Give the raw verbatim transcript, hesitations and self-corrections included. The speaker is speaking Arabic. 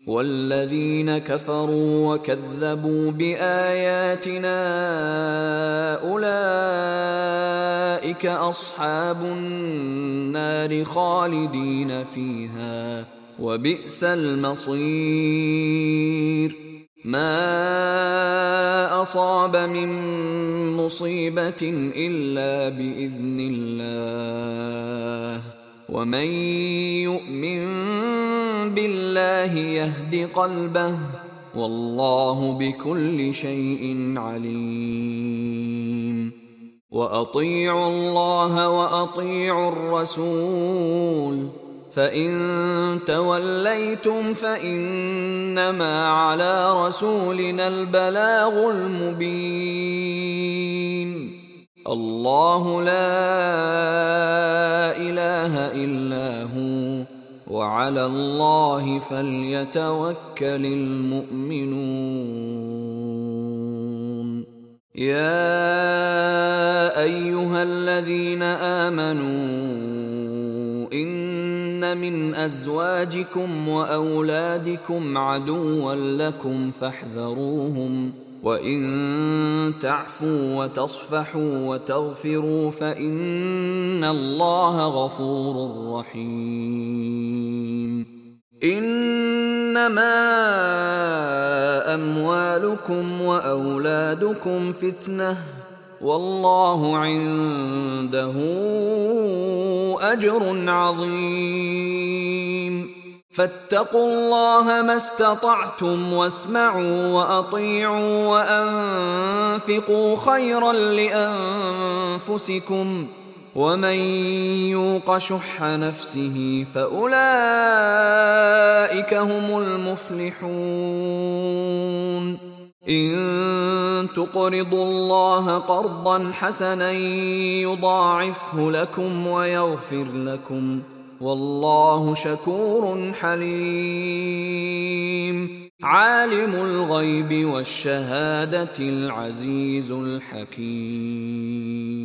والذين كفروا وكذبوا بآياتنا أولئك أصحاب النار خالدين فيها وبئس المصير. ما أصاب من مصيبة إلا بإذن الله ومن يؤمن بالله يهد قلبه والله بكل شيء عليم. وأطيعوا الله وأطيعوا الرسول فإن توليتم فإنما على رسولنا البلاغ المبين. الله لا إله إلا هو وعلى الله فليتوكل المؤمنون. يا أيها الذين آمنوا إن من أزواجكم وأولادكم عدوا لكم فاحذروهم وإن تعفوا وتصفحوا وتغفروا فإن الله غفور رحيم. إنما أموالكم وأولادكم فتنة والله عنده أجر عظيم. فاتقوا الله ما استطعتم واسمعوا وأطيعوا وأنفقوا خيرا لأنفسكم ومن يوق شح نفسه فأولئك هم المفلحون. إن تقرضوا الله قرضا حسنا يضاعفه لكم ويغفر لكم والله شكور حليم. عالم الغيب والشهادة العزيز الحكيم.